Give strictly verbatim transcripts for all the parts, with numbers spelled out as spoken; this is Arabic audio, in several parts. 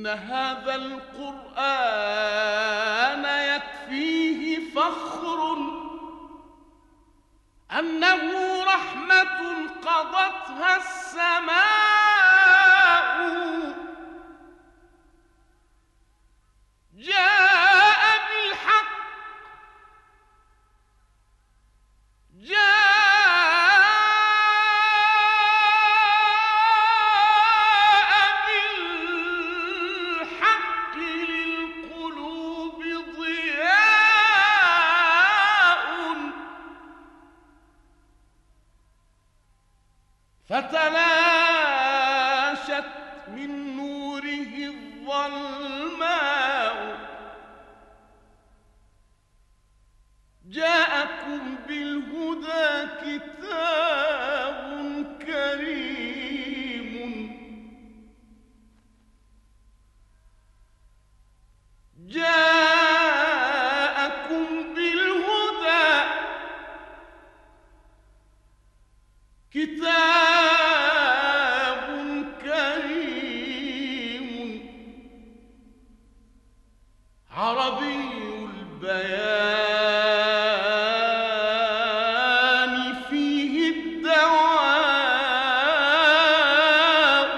إن هذا القرآن يكفيه فخر أنه رحمة قضتها السماء، جاء بالحق جاء بالحق للقلوب ضياء، فتلاشت من نوره الظلماء. جاءكم بالهدى كتاب كريم جاءكم بالهدى كتاب كريم عربي البيان فيه الدواء،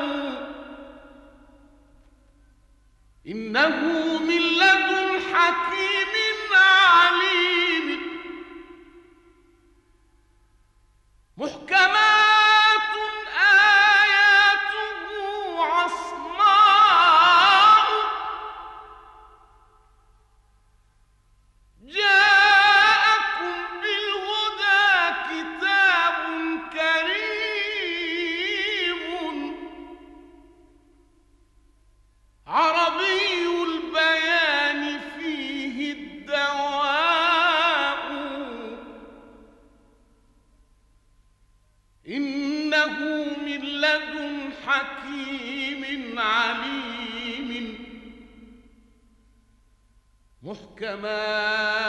إنه من لدن حكيم عليم، محكمات آياته عصماء، جاءكم بالهدى كتاب كريم عربي البيان فيه الدواء، إنه من لدن حكيم عليم، محكمات